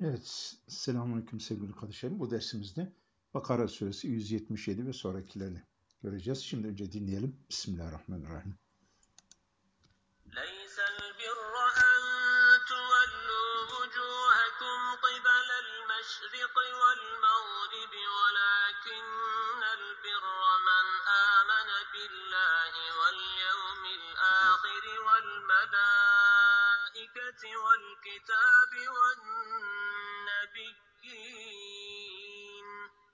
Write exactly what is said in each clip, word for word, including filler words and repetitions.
Evet, selamünaleyküm sevgili kardeşlerim. Bu dersimizde Bakara suresi yüz yetmiş yedi ve sonrakilerini göreceğiz. Şimdi önce dinleyelim. Bismillahirrahmanirrahim. ليس البر أن تولوا وجوهكم قبل المشرق والمغرب ولكن البر من آمن بالله واليوم الآخر والملائكة والكتاب والنبيين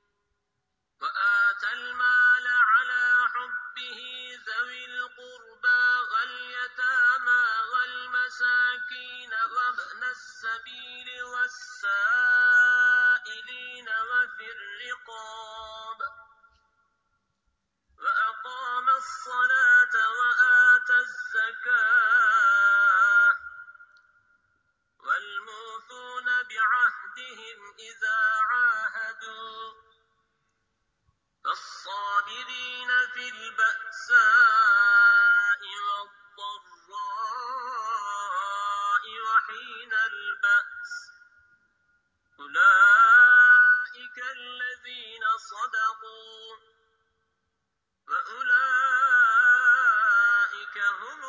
وآتى المال على حبه ذوي القربى واليتامى والمساكين وابن السبيل والسائلين وفي الرقاب وأقام الصلاة وآتى الزكاة والموفون بعهدهم إذا عاهدوا فالصابرين في البأساء والضراء وحين البأس أولئك الذين صدقوا وأولئك هم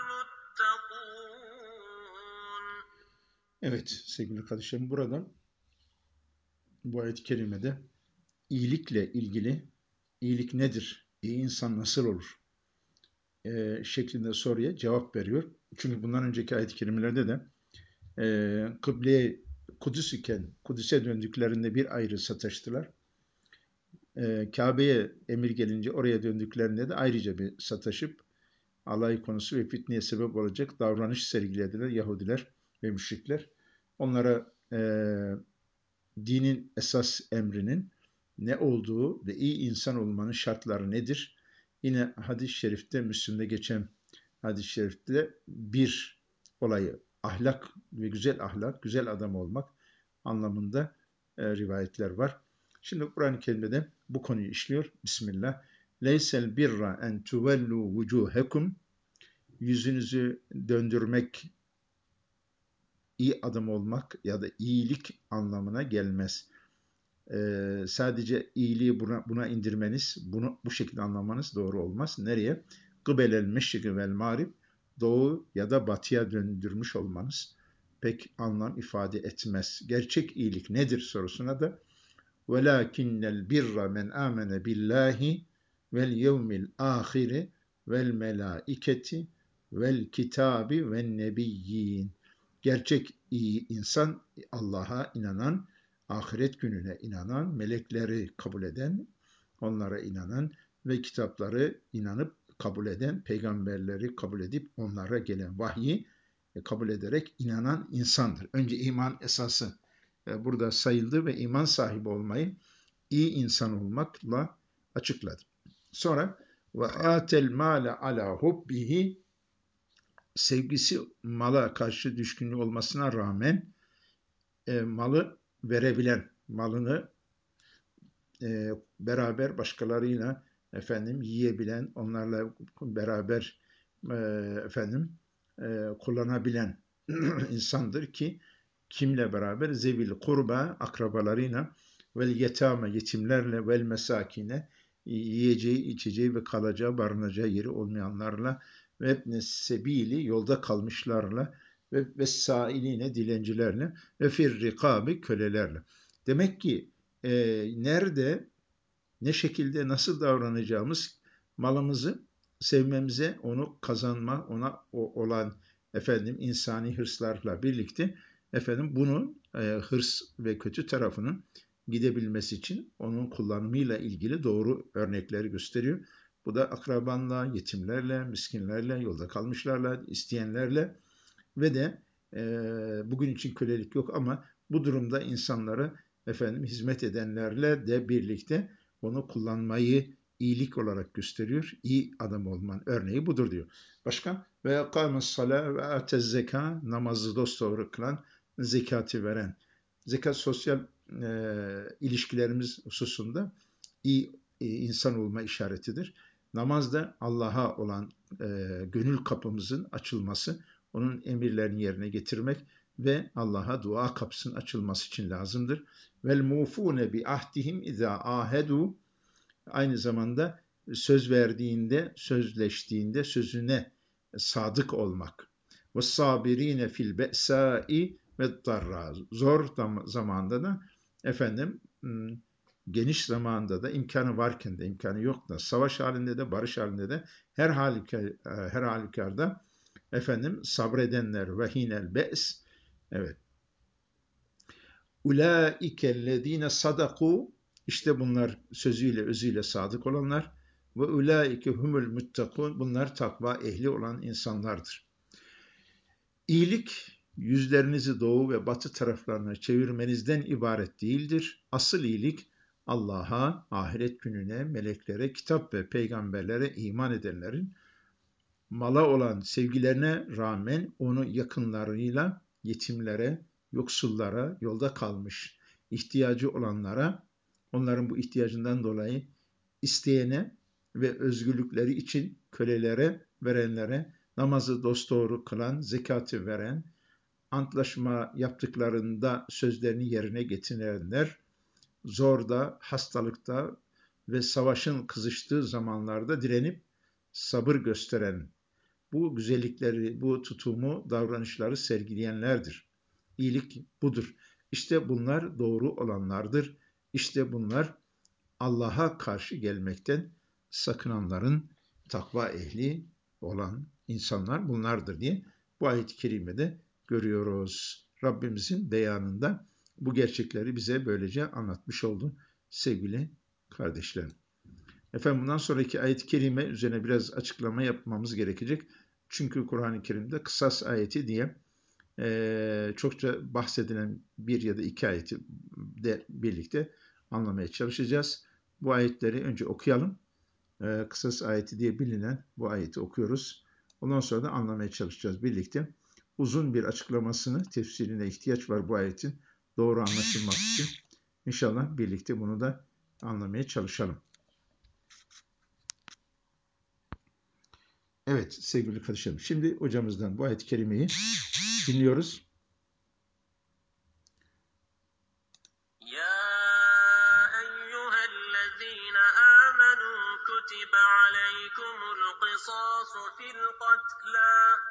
المتقون. Evet sevgili kardeşlerim, burada bu ayet-i kerimede iyilikle ilgili, iyilik nedir, iyi insan nasıl olur e, şeklinde soruya cevap veriyor. Çünkü bundan önceki ayet-i kerimelerde de e, kıbleye Kudüs iken Kudüs'e döndüklerinde bir ayrı sataştılar. E, Kabe'ye emir gelince oraya döndüklerinde de ayrıca bir sataşıp alay konusu ve fitneye sebep olacak davranış sergilediler Yahudiler ve müşrikler. Onlara e, dinin esas emrinin ne olduğu ve iyi insan olmanın şartları nedir? Yine hadis-i şerifte, Müslim'de geçen hadis-i şerifte bir olayı, ahlak ve güzel ahlak, güzel adam olmak anlamında e, rivayetler var. Şimdi Kur'an-ı Kerim'de bu konuyu işliyor. Bismillah. Leysel birra en tuvellu vucuhekum, yüzünüzü döndürmek iyi adam olmak ya da iyilik anlamına gelmez. Ee, sadece iyiliği buna, buna indirmeniz, bunu bu şekilde anlamanız doğru olmaz. Nereye? Kıbelel meşriki vel mağrib, doğu ya da batıya döndürmüş olmanız pek anlam ifade etmez. Gerçek iyilik nedir sorusuna da velakinnel birra men amene billahi vel yevmil ahiri vel melaiketi vel kitabi vel nebiyyin. Gerçek iyi insan Allah'a inanan, ahiret gününe inanan, melekleri kabul eden, onlara inanan ve kitapları inanıp kabul eden, peygamberleri kabul edip onlara gelen vahyi kabul ederek inanan insandır. Önce iman esası burada sayıldı ve iman sahibi olmayı iyi insan olmakla açıkladı. Sonra ve atel male ala hubbihi, sevgisi mala karşı düşkünlüğü olmasına rağmen e, malı verebilen, malını e, beraber başkalarıyla efendim yiyebilen, onlarla beraber e, efendim e, kullanabilen insandır ki kimle beraber? Zevil kurba, akrabalarıyla, vel yetame, yetimlerle, vel mesakine, yiyeceği, içeceği ve kalacağı, barınacağı yeri olmayanlarla ve ebne sebili, yolda kalmışlarla ve vesailine, dilencilerle ve fir rikabi, kölelerle. Demek ki e, nerede, ne şekilde, nasıl davranacağımız, malımızı sevmemize, onu kazanma, ona olan efendim insani hırslarla birlikte efendim bunu e, hırs ve kötü tarafının gidebilmesi için onun kullanımıyla ilgili doğru örnekleri gösteriyor. Bu da akrabanla, yetimlerle, miskinlerle, yolda kalmışlarla, isteyenlerle ve de e, bugün için kölelik yok ama bu durumda insanlara efendim hizmet edenlerle de birlikte onu kullanmayı iyilik olarak gösteriyor. İyi adam olmanın örneği budur diyor. Başka? Ve akames sala ve atez zeka, namazı dosdoğru kılan, zekatı veren. Zekat sosyal e, ilişkilerimiz hususunda iyi e, insan olma işaretidir. Namaz da Allah'a olan e, gönül kapımızın açılması, onun emirlerini yerine getirmek ve Allah'a dua kapısının açılması için lazımdır. Vel mufune bi ahdihim iza ahedu, aynı zamanda söz verdiğinde, sözleştiğinde sözüne sadık olmak. Ve sabirine fil be'sai ve darra, zor zamanda da efendim geniş zamanda da, imkanı varken de, imkanı yok da, savaş halinde de, barış halinde de, her halükarda, her halükarda efendim sabredenler ve hinel be's, evet. Ulaikellezine sadaku, işte bunlar sözüyle özüyle sadık olanlar, ve ulaike humul muttakun, bunlar takva ehli olan insanlardır. İyilik yüzlerinizi doğu ve batı taraflarına çevirmenizden ibaret değildir. Asıl iyilik Allah'a, ahiret gününe, meleklere, kitap ve peygamberlere iman edenlerin mala olan sevgilerine rağmen onu yakınlarıyla, yetimlere, yoksullara, yolda kalmış, ihtiyacı olanlara, onların bu ihtiyacından dolayı isteyene ve özgürlükleri için kölelere, verenlere, namazı dosdoğru kılan, zekatı veren, antlaşma yaptıklarında sözlerini yerine getirenler, zorda, hastalıkta ve savaşın kızıştığı zamanlarda direnip sabır gösteren, bu güzellikleri, bu tutumu, davranışları sergileyenlerdir. İyilik budur. İşte bunlar doğru olanlardır. İşte bunlar Allah'a karşı gelmekten sakınanların takva ehli olan insanlar bunlardır diye bu ayet-i kerimede görüyoruz. Rabbimizin beyanında bu gerçekleri bize böylece anlatmış oldu sevgili kardeşlerim. Efendim bundan sonraki ayet-i kerime üzerine biraz açıklama yapmamız gerekecek. Çünkü Kur'an-ı Kerim'de kısas ayeti diye e, çokça bahsedilen bir ya da iki ayeti de birlikte anlamaya çalışacağız. Bu ayetleri önce okuyalım. E, kısas ayeti diye bilinen bu ayeti okuyoruz. Ondan sonra da anlamaya çalışacağız birlikte. Uzun bir açıklamasını, tefsirine ihtiyaç var bu ayetin doğru anlaşılmak için. İnşallah birlikte bunu da anlamaya çalışalım. Evet sevgili kardeşlerim, şimdi hocamızdan bu ayet-i kerimeyi dinliyoruz. Ya eyyühellezine amenu kutibe aleykumul kısasu fil katla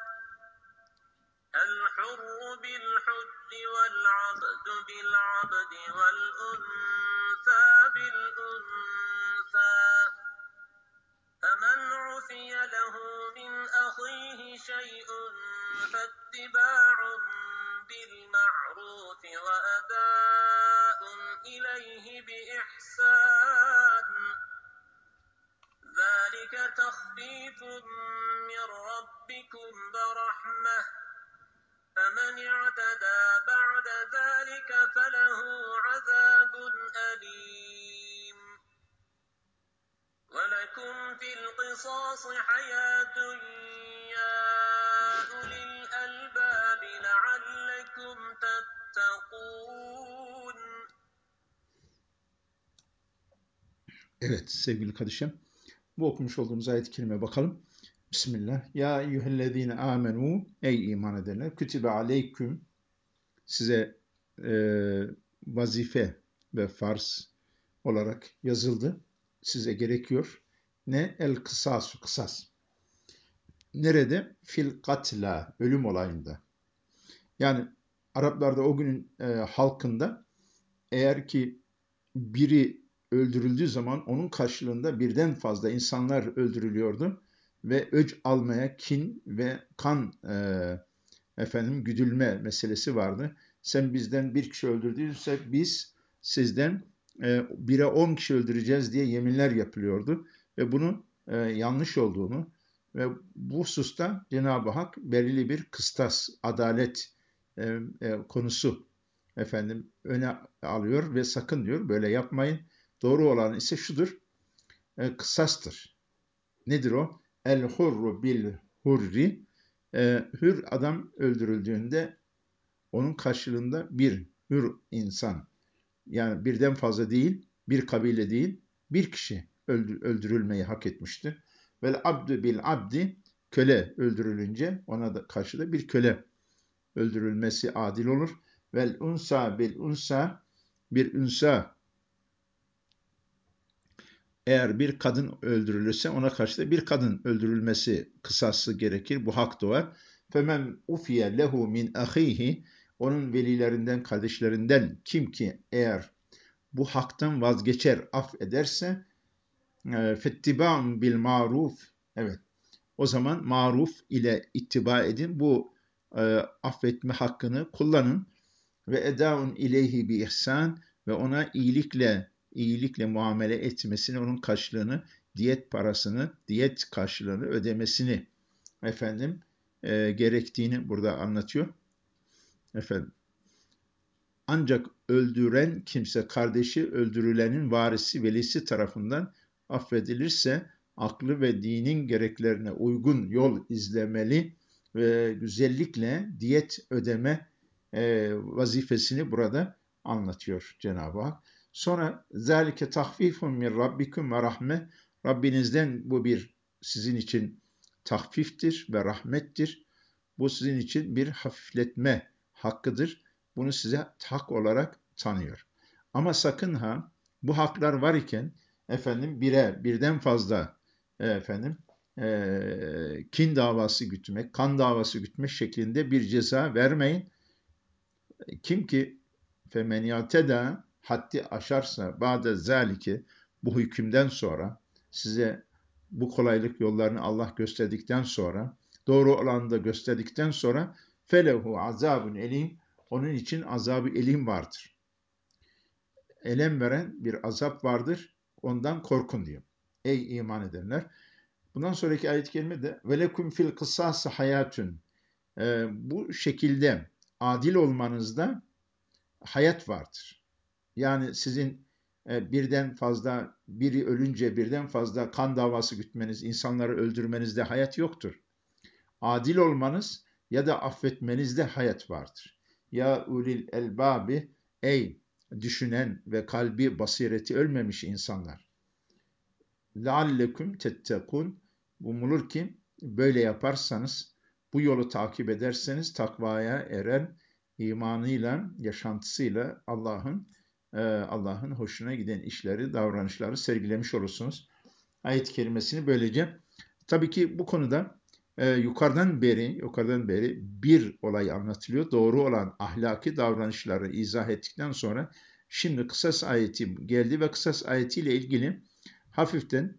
الحر بالحر والعبد بالعبد والأنثى بالأنثى فمن عفي له من أخيه شيء فاتباع بالمعروف وأداء إليه بإحسان ذلك تخفيف من ربكم ورحمة فمن اعتدى بعد ذلك فله عذاب أليم ولكم في القصاص حياة يا أولي الألباب لعلكم تتقون. Evet sevgili kardeşim, bu okumuş olduğumuz ayet-i kerimeye bakalım. Bismillah. Ya eyyühellezine amenu, ey iman edenler, kütübe aleyküm, size e, vazife ve farz olarak yazıldı. Size gerekiyor. Ne? El kısasu, kısas. Nerede? Fil katla, ölüm olayında. Yani Araplarda o günün e, halkında eğer ki biri öldürüldüğü zaman onun karşılığında birden fazla insanlar öldürülüyordu ve öc almaya kin ve kan e, efendim güdülme meselesi vardı. Sen bizden bir kişi öldürdüyse biz sizden e, bire on kişi öldüreceğiz diye yeminler yapılıyordu ve bunun e, yanlış olduğunu ve bu hususta Cenab-ı Hak belirli bir kıstas, adalet e, e, konusu efendim öne alıyor ve sakın diyor böyle yapmayın. Doğru olan ise şudur, e, kısastır. Nedir o? El hurru bil hurri, e, hür adam öldürüldüğünde onun karşılığında bir hür insan, yani birden fazla değil, bir kabile değil, bir kişi öldürülmeyi hak etmişti. Vel abdü bil abdi, köle öldürülünce ona da karşı da bir köle öldürülmesi adil olur. Vel unsa bil unsa, bir unsa, eğer bir kadın öldürülürse ona karşı da bir kadın öldürülmesi kısası gerekir. Bu hak doğar. Femen ufiye lehu min ahihi, onun velilerinden, kardeşlerinden kim ki eğer bu haktan vazgeçer, affederse, fettiba'un bil maruf, evet, o zaman maruf ile ittiba edin. Bu e, affetme hakkını kullanın. Ve edaun ileyhi bi ihsan, ve ona iyilikle iyilikle muamele etmesini, onun karşılığını, diyet parasını, diyet karşılığını ödemesini efendim e, gerektiğini burada anlatıyor. Efendim, ancak öldüren kimse kardeşi öldürülenin varisi, velisi tarafından affedilirse aklı ve dinin gereklerine uygun yol izlemeli ve güzellikle diyet ödeme e, vazifesini burada anlatıyor Cenab-ı Hak. Sonra zalike tahfifun min rabbikum ve rahme, Rabbinizden bu bir sizin için tahfiftir ve rahmettir. Bu sizin için bir hafifletme hakkıdır. Bunu size hak olarak tanıyor. Ama sakın ha, bu haklar var iken efendim bire, birden fazla e, efendim e, kin davası gütmek, kan davası gütmek şeklinde bir ceza vermeyin. Kim ki femen yateda, haddi aşarsa ba'de zalike, bu hükümden sonra, size bu kolaylık yollarını Allah gösterdikten sonra, doğru olanı da gösterdikten sonra, felehu azabun elim, onun için azabı elim vardır. Elem veren bir azap vardır, ondan korkun diyor. Ey iman edenler. Bundan sonraki ayet-i kerime de velekum fil kısası hayatun. Ee, bu şekilde adil olmanızda hayat vardır. Yani sizin e, birden fazla, biri ölünce birden fazla kan davası gütmeniz, insanları öldürmenizde hayat yoktur. Adil olmanız ya da affetmenizde hayat vardır. Ya ulil elbabi, ey düşünen ve kalbi basireti ölmemiş insanlar. Leallekum tettekun, umulur ki böyle yaparsanız, bu yolu takip ederseniz takvaya eren, imanıyla, yaşantısıyla Allah'ın e, Allah'ın hoşuna giden işleri, davranışları sergilemiş olursunuz. Ayet-i kerimesini böylece, tabii ki bu konuda e, yukarıdan beri yukarıdan beri bir olay anlatılıyor. Doğru olan ahlaki davranışları izah ettikten sonra şimdi kısas ayeti geldi ve kısas ayetiyle ilgili hafiften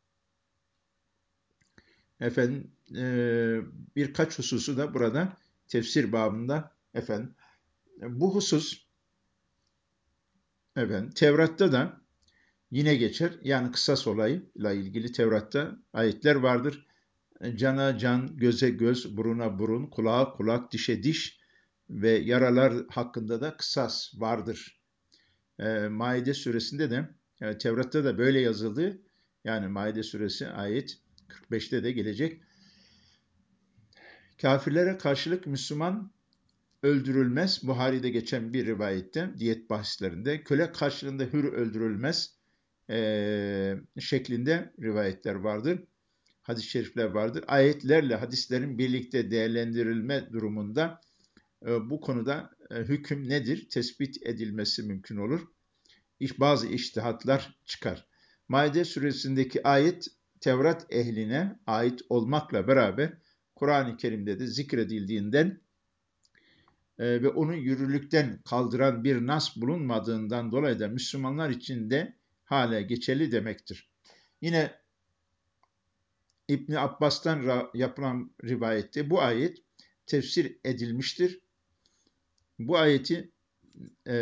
efendim e, birkaç hususu da burada tefsir babında efendim bu husus efendim Tevrat'ta da yine geçer. Yani kısas olayıyla ilgili Tevrat'ta ayetler vardır. Cana can, göze göz, buruna burun, kulağa kulak, dişe diş ve yaralar hakkında da kısas vardır. E, Maide suresinde de yani Tevrat'ta da böyle yazıldı. Yani Maide suresi ayet kırk beşte de gelecek. Kafirlere karşılık Müslüman öldürülmez. Buhari'de geçen bir rivayette diyet bahislerinde köle karşılığında hür öldürülmez e, şeklinde rivayetler vardır. Hadis-i şerifler vardır. Ayetlerle hadislerin birlikte değerlendirilme durumunda e, bu konuda e, hüküm nedir? Tespit edilmesi mümkün olur. İş, bazı içtihatlar çıkar. Maide suresindeki ayet Tevrat ehline ait olmakla beraber Kur'an-ı Kerim'de de zikredildiğinden e, ve onu yürürlükten kaldıran bir nas bulunmadığından dolayı da Müslümanlar için de hala geçerli demektir. Yine İbni Abbas'tan yapılan rivayette bu ayet tefsir edilmiştir. Bu ayeti e,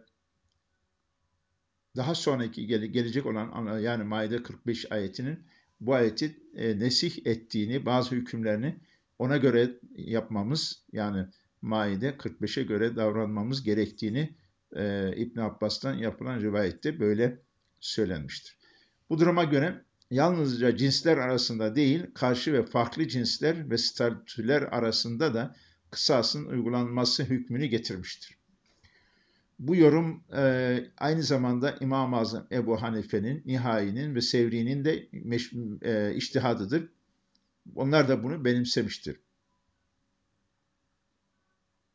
daha sonraki gele, gelecek olan yani Maide kırk beş ayetinin bu ayeti e, nesih ettiğini, bazı hükümlerini ona göre yapmamız, yani Maide kırk beşe göre davranmamız gerektiğini e, İbn Abbas'tan yapılan rivayette böyle söylenmiştir. Bu duruma göre yalnızca cinsler arasında değil, karşı ve farklı cinsler ve statüler arasında da kısasın uygulanması hükmünü getirmiştir. Bu yorum e, aynı zamanda İmam-ı Azam Ebu Hanife'nin, Nihai'nin ve Sevri'nin de meş, e, içtihadıdır. Onlar da bunu benimsemiştir.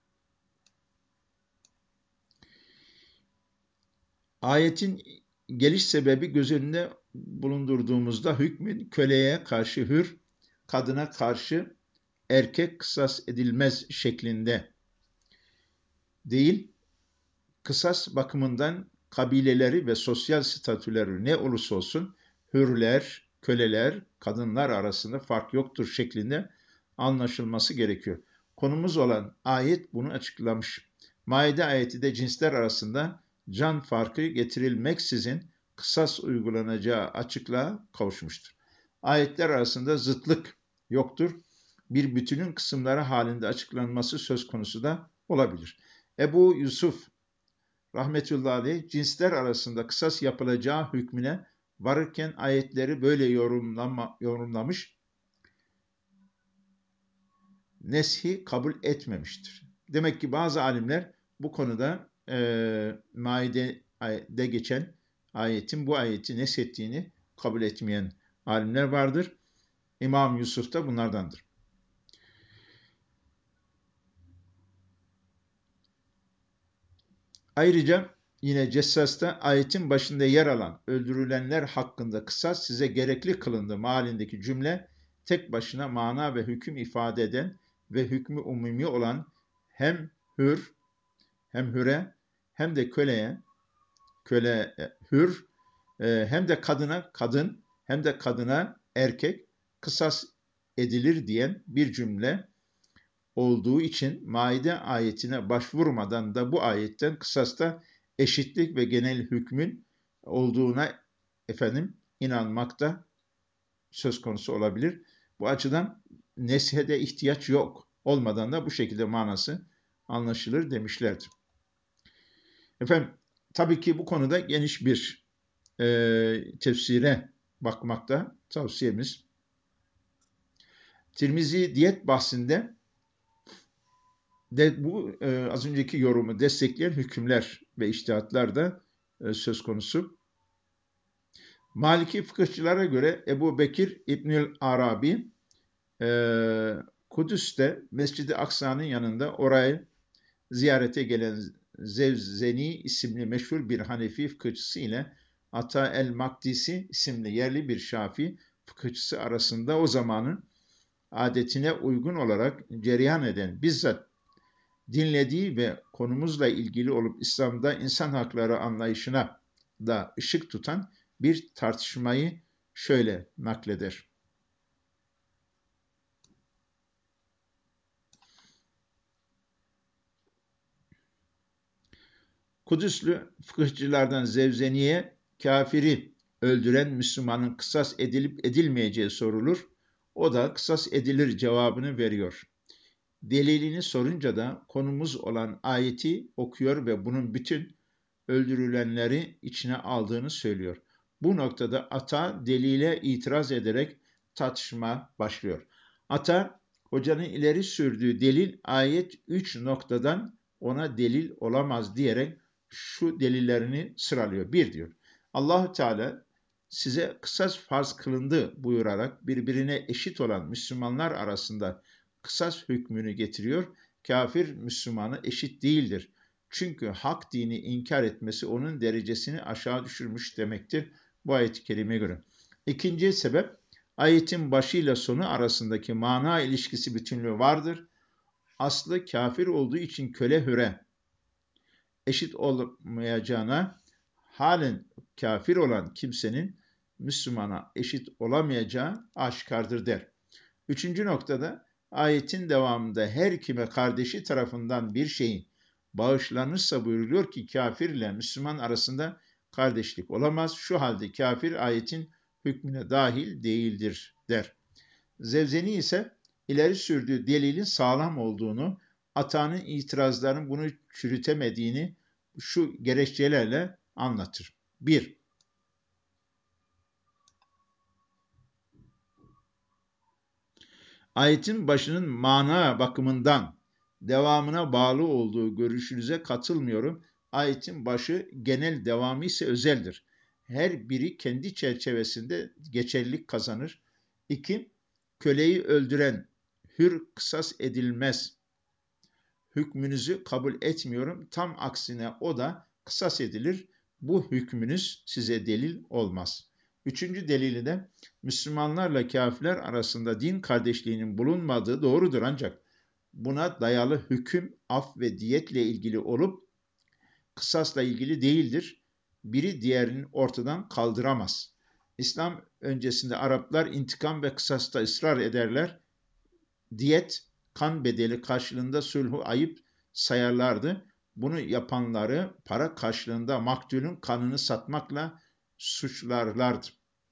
Ayetin geliş sebebi göz önünde bulundurduğumuzda hükmün köleye karşı hür, kadına karşı erkek kısas edilmez şeklinde değil, kısas bakımından kabileleri ve sosyal statüleri ne olursa olsun hürler, köleler, kadınlar arasında fark yoktur şeklinde anlaşılması gerekiyor. Konumuz olan ayet bunu açıklamış. Maide ayeti de cinsler arasında can farkı getirilmeksizin kısas uygulanacağı açıklığa kavuşmuştur. Ayetler arasında zıtlık yoktur. Bir bütünün kısımları halinde açıklanması söz konusu da olabilir. Ebu Yusuf rahmetullahi aleyh cinsler arasında kısas yapılacağı hükmüne varırken ayetleri böyle yorumlama, yorumlamış, neshi kabul etmemiştir. Demek ki bazı alimler bu konuda e, Maide'de geçen ayetin bu ayeti neshettiğini kabul etmeyen alimler vardır. İmam Yusuf da bunlardandır. Ayrıca yine Cessas'ta ayetin başında yer alan öldürülenler hakkında kısas size gerekli kılındı mealindeki cümle tek başına mana ve hüküm ifade eden ve hükmü umumi olan hem hür hem hüre hem de köleye köle hür hem de kadına kadın hem de kadına erkek kısas edilir diyen bir cümle olduğu için Maide ayetine başvurmadan da bu ayetten kısasta eşitlik ve genel hükmün olduğuna efendim inanmakta söz konusu olabilir. Bu açıdan neshede ihtiyaç yok. Olmadan da bu şekilde manası anlaşılır demişlerdir. Efendim tabii ki bu konuda geniş bir e, tefsire bakmakta tavsiyemiz. Tirmizi diyet bahsinde de bu e, az önceki yorumu destekleyen hükümler ve içtihatlar da e, söz konusu. Maliki fıkıhçılara göre Ebu Bekir İbnül Arabi e, Kudüs'te Mescid-i Aksa'nın yanında orayı ziyarete gelen Zevzeni isimli meşhur bir Hanefi fıkıhçısı ile Ata el-Makdisi isimli yerli bir Şafii fıkıhçısı arasında o zamanın adetine uygun olarak cereyan eden bizzat dinlediği ve konumuzla ilgili olup İslam'da insan hakları anlayışına da ışık tutan bir tartışmayı şöyle nakleder. Kudüslü fıkıhçılardan Zevzeni'ye kafiri öldüren Müslümanın kısas edilip edilmeyeceği sorulur. O da kısas edilir cevabını veriyor. Delilini sorunca da konumuz olan ayeti okuyor ve bunun bütün öldürülenleri içine aldığını söylüyor. Bu noktada Ata delile itiraz ederek tartışma başlıyor. Ata, hocanın ileri sürdüğü delil ayet üç noktadan ona delil olamaz diyerek şu delillerini sıralıyor. Bir diyor, Allah-u Teala size kısas farz kılındı buyurarak birbirine eşit olan Müslümanlar arasında kısas hükmünü getiriyor. Kafir Müslümana eşit değildir. Çünkü hak dini inkar etmesi onun derecesini aşağı düşürmüş demektir bu ayet-i kerimeye göre. İkinci sebep, ayetin başıyla sonu arasındaki mana ilişkisi bütünlüğü vardır. Aslı kafir olduğu için köle hüre eşit olmayacağına, halen kafir olan kimsenin Müslümana eşit olamayacağı aşikardır der. Üçüncü noktada ayetin devamında her kime kardeşi tarafından bir şeyin bağışlanırsa buyuruluyor ki kafir ile Müslüman arasında kardeşlik olamaz. Şu halde kafir ayetin hükmüne dahil değildir der. Zevzeni ise ileri sürdüğü delilin sağlam olduğunu, Ata'nın itirazlarının bunu çürütemediğini şu gerekçelerle anlatır. Bir, ayetin başının mana bakımından devamına bağlı olduğu görüşünüze katılmıyorum. Ayetin başı genel, devamı ise özeldir. Her biri kendi çerçevesinde geçerlilik kazanır. İki, köleyi öldüren hür kısas edilmez hükmünüzü kabul etmiyorum. Tam aksine o da kısas edilir. bu hükmünüz size delil olmaz. Üçüncü delili de Müslümanlarla kâfirler arasında din kardeşliğinin bulunmadığı doğrudur ancak buna dayalı hüküm, af ve diyetle ilgili olup kısasla ilgili değildir. Biri diğerini ortadan kaldıramaz. İslam öncesinde Araplar intikam ve kısasta ısrar ederler. Diyet, kan bedeli karşılığında sulhu ayıp sayarlardı. Bunu yapanları para karşılığında maktulün kanını satmakla suçlarlardı.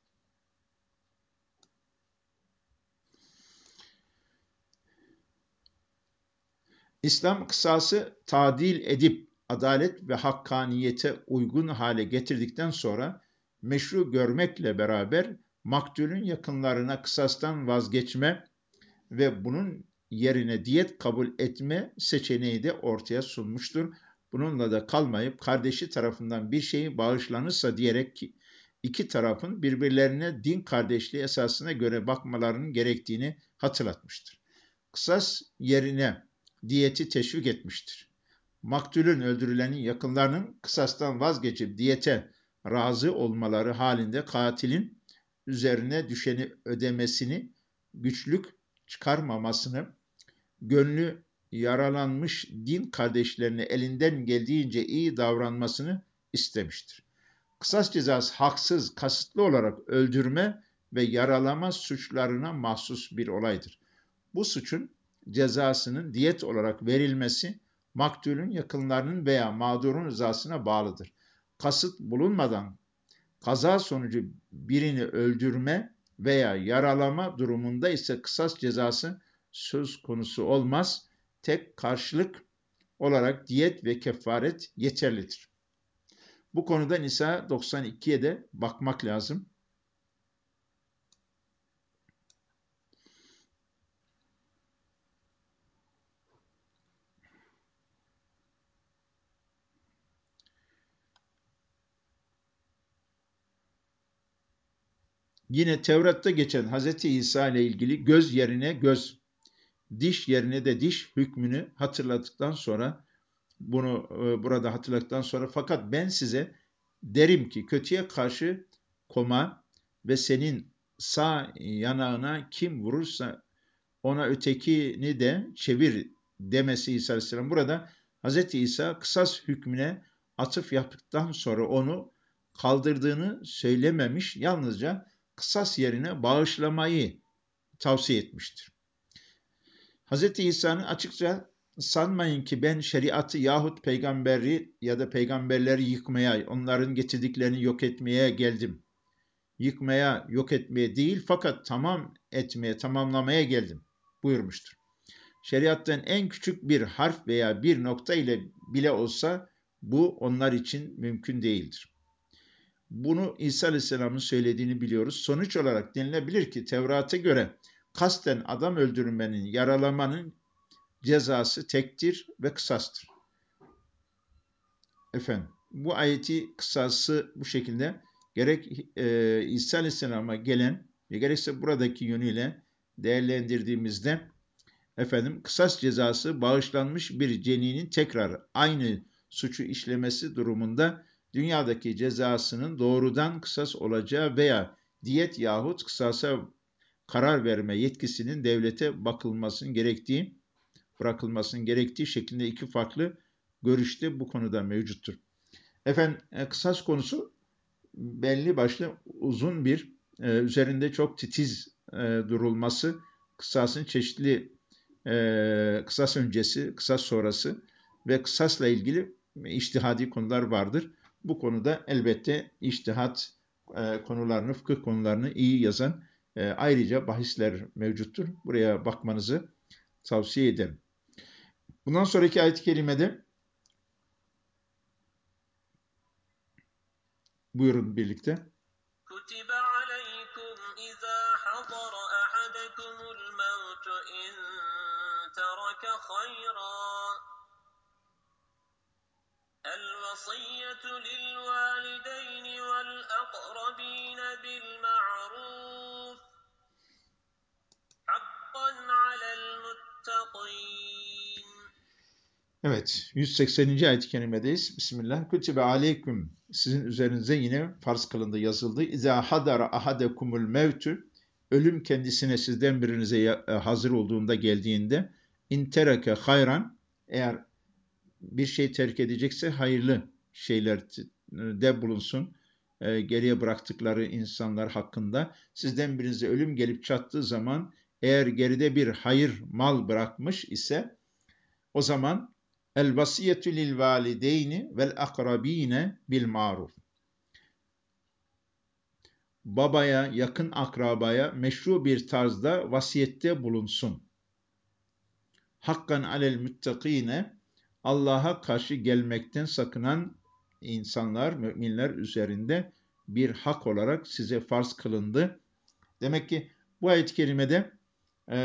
İslam kısası tadil edip adalet ve hakkaniyete uygun hale getirdikten sonra meşru görmekle beraber maktulün yakınlarına kısastan vazgeçme ve bunun yerine diyet kabul etme seçeneği de ortaya sunmuştur. Bununla da kalmayıp kardeşi tarafından bir şeyi bağışlanırsa diyerek ki iki tarafın birbirlerine din kardeşliği esasına göre bakmalarının gerektiğini hatırlatmıştır. Kısas yerine diyeti teşvik etmiştir. Maktulün öldürülenin yakınlarının kısastan vazgeçip diyete razı olmaları halinde katilin üzerine düşeni ödemesini güçlük çıkarmamasını, gönlü yaralanmış din kardeşlerine elinden geldiğince iyi davranmasını istemiştir. Kısas cezası haksız, kasıtlı olarak öldürme ve yaralama suçlarına mahsus bir olaydır. Bu suçun cezasının diyet olarak verilmesi, maktulün yakınlarının veya mağdurun rızasına bağlıdır. Kasıt bulunmadan kaza sonucu birini öldürme veya yaralama durumunda ise kısas cezası söz konusu olmaz. Tek karşılık olarak diyet ve kefaret yeterlidir. Bu konuda Nisa doksan ikiye de bakmak lazım. Yine Tevrat'ta geçen Hz. İsa ile ilgili göz yerine göz, diş yerine de diş hükmünü hatırladıktan sonra, bunu e, burada hatırladıktan sonra fakat ben size derim ki kötüye karşı koma ve senin sağ yanağına kim vurursa ona ötekini de çevir demesi İsa Aleyhisselam. Burada Hz. İsa kısas hükmüne atıf yaptıktan sonra onu kaldırdığını söylememiş, yalnızca kısas yerine bağışlamayı tavsiye etmiştir. Hz. İsa'nın açıkça sanmayın ki ben şeriatı yahut peygamberi ya da peygamberleri yıkmaya, onların getirdiklerini yok etmeye geldim. Yıkmaya, yok etmeye değil fakat tamam etmeye, tamamlamaya geldim buyurmuştur. Şeriattan en küçük bir harf veya bir nokta ile bile olsa bu onlar için mümkün değildir. Bunu İsa Aleyhisselam'ın söylediğini biliyoruz. Sonuç olarak denilebilir ki Tevrat'a göre kasten adam öldürmenin, yaralamanın cezası tektir ve kısastır. Efendim, bu ayeti kısası bu şekilde gerek e, İsa Aleyhisselam'a gelen ve gerekse buradaki yönüyle değerlendirdiğimizde efendim kısas cezası bağışlanmış bir ceninin tekrar aynı suçu işlemesi durumunda dünyadaki cezasının doğrudan kısas olacağı veya diyet yahut kısasa karar verme yetkisinin devlete bakılmasının gerektiği, bırakılmasının gerektiği şeklinde iki farklı görüşte bu konuda mevcuttur. Efendim kısas konusu belli başlı uzun bir, e, üzerinde çok titiz e, durulması, kısasın çeşitli e, kısas öncesi, kısas sonrası ve kısasla ilgili içtihadi konular vardır. Bu konuda elbette içtihat e, konularını, fıkıh konularını iyi yazan e, ayrıca bahisler mevcuttur. Buraya bakmanızı tavsiye ederim. Bundan sonraki ayet-i kerimede buyurun birlikte. كتب عليكم إذا حضر أحدكم الموت إن ترك خيرا الوصية للوالدين والأقربين بالمعروف حقا على المتقين. Evet, yüz sekseninci ayet-i kerimedeyiz. Bismillah. Kütübe aleyküm. Sizin üzerinize yine farz kılındı, yazıldı. İzâ hadara ahadekumul mevtü. Ölüm kendisine sizden birinize hazır olduğunda, geldiğinde, intereke hayran, eğer bir şey terk edecekse hayırlı şeylerde bulunsun. E, geriye bıraktıkları insanlar hakkında. Sizden birinize ölüm gelip çattığı zaman, eğer geride bir hayır mal bırakmış ise, o zaman el vasiyetü lil valideyni vel akrabine bil maruf. Babaya, yakın akrabaya meşru bir tarzda vasiyette bulunsun. Hakkan alel müttakine, Allah'a karşı gelmekten sakınan insanlar, müminler üzerinde bir hak olarak size farz kılındı. Demek ki bu ayet-i kerimede e,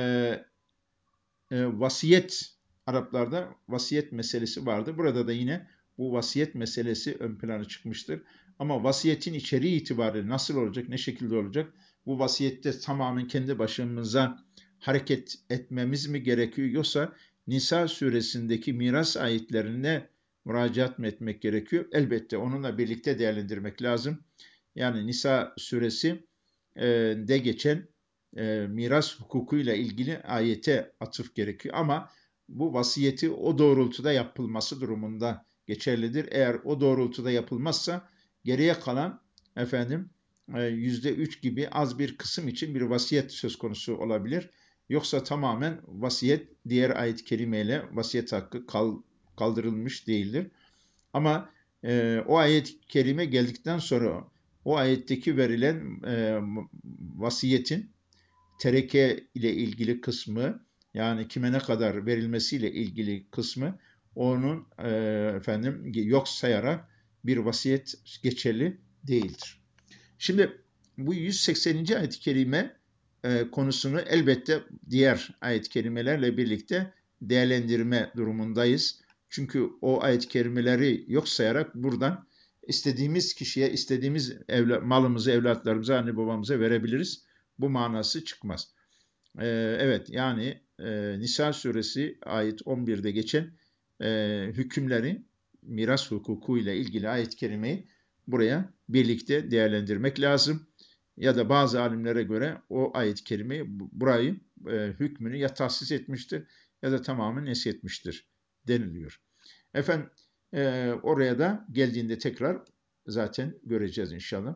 e, vasiyet, Araplarda vasiyet meselesi vardı. Burada da yine bu vasiyet meselesi ön plana çıkmıştır. Ama vasiyetin içeriği itibariyle nasıl olacak, ne şekilde olacak? Bu vasiyette tamamen kendi başımıza hareket etmemiz mi gerekiyor, yoksa Nisa suresindeki miras ayetlerine müracaat mı etmek gerekiyor? Elbette onunla birlikte değerlendirmek lazım. Yani Nisa suresi e, de geçen e, miras hukukuyla ilgili ayete atıf gerekiyor. Ama bu vasiyeti o doğrultuda yapılması durumunda geçerlidir. Eğer o doğrultuda yapılmazsa geriye kalan efendim yüzde üç gibi az bir kısım için bir vasiyet söz konusu olabilir. Yoksa tamamen vasiyet diğer ayet-i kerimeyle vasiyet hakkı kal, kaldırılmış değildir. Ama e, o ayet-i kerime geldikten sonra o ayetteki verilen e, vasiyetin tereke ile ilgili kısmı, yani kime ne kadar verilmesiyle ilgili kısmı, onun e, efendim yok sayarak bir vasiyet geçerli değildir. Şimdi bu yüz sekseninci ayet-i kerime e, konusunu elbette diğer ayet-i kerimelerle birlikte değerlendirme durumundayız. Çünkü o ayet-i kerimeleri yok sayarak buradan istediğimiz kişiye, istediğimiz evla, malımızı, evlatlarımıza, anne babamıza verebiliriz. Bu manası çıkmaz. Ee, evet, yani e, Nisa suresi ayet on birde geçen e, hükümleri, miras hukuku ile ilgili ayet-i kerimeyi buraya birlikte değerlendirmek lazım. Ya da bazı alimlere göre o ayet-i kerimeyi, burayı e, hükmünü ya tahsis etmiştir ya da tamamen neshetmiştir deniliyor. Efendim e, oraya da geldiğinde tekrar zaten göreceğiz inşallah.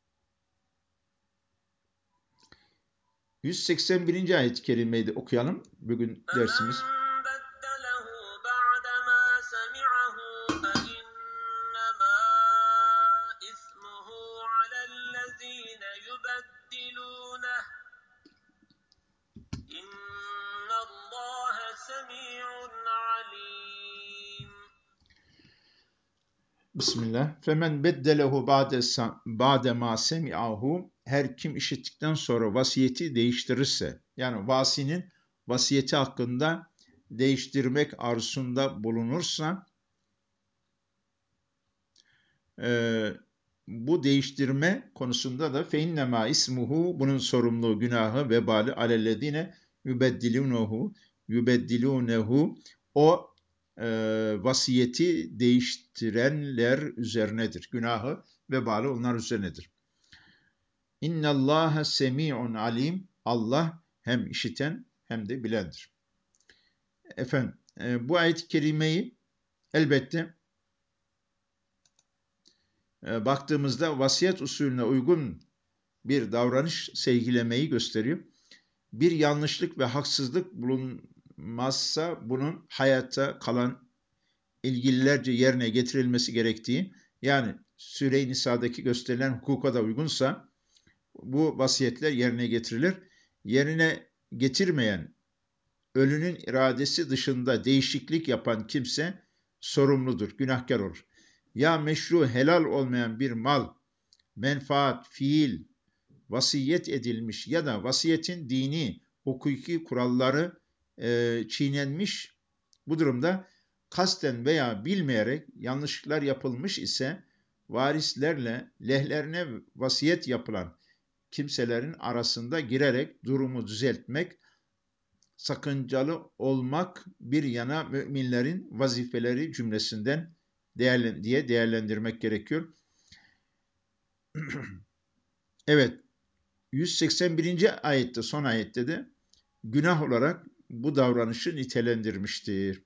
yüz seksen birinci ayet-i kerimeyi de okuyalım. Bugün dersimiz. Bismillah. Femen beddelehu ba'de ma semi'ahu, her kim işittikten sonra vasiyeti değiştirirse, yani vasinin vasiyeti hakkında değiştirmek arzusunda bulunursa, e, bu değiştirme konusunda da fe innema ismuhu, bunun sorumluluğu, günahı, vebali alellezine yübeddilunehu yübeddilunehu, o e, vasiyeti değiştirenler üzerinedir. Günahı, vebali onlar üzerinedir. İnnallâhe semî'un alim, Allah hem işiten hem de bilendir. Efendim, e, bu ayet-i kerimeyi elbette e, baktığımızda vasiyet usulüne uygun bir davranış sergilemeyi gösteriyor. Bir yanlışlık ve haksızlık bulunmazsa bunun hayatta kalan ilgililerce yerine getirilmesi gerektiği, yani Süre-i Nisa'daki gösterilen hukuka da uygunsa bu vasiyetler yerine getirilir. Yerine getirmeyen, ölünün iradesi dışında değişiklik yapan kimse sorumludur, günahkar olur. Ya meşru, helal olmayan bir mal, menfaat, fiil, vasiyet edilmiş ya da vasiyetin dini, hukuki kuralları e, çiğnenmiş, bu durumda kasten veya bilmeyerek yanlışlıklar yapılmış ise, varislerle lehlerine vasiyet yapılan kimselerin arasında girerek durumu düzeltmek, sakıncalı olmak bir yana müminlerin vazifeleri cümlesinden değerlen diye değerlendirmek gerekiyor. Evet, yüz seksen birinci ayette, son ayette de günah olarak bu davranışı nitelendirmiştir.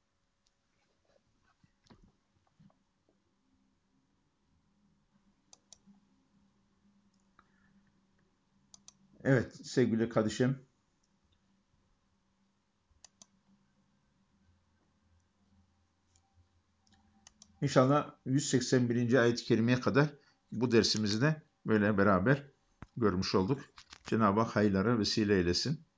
Evet sevgili kardeşim, İnşallah yüz seksen birinci ayet-i kerimeye kadar bu dersimizi de böyle beraber görmüş olduk. Cenab-ı Hak hayırlara vesile eylesin.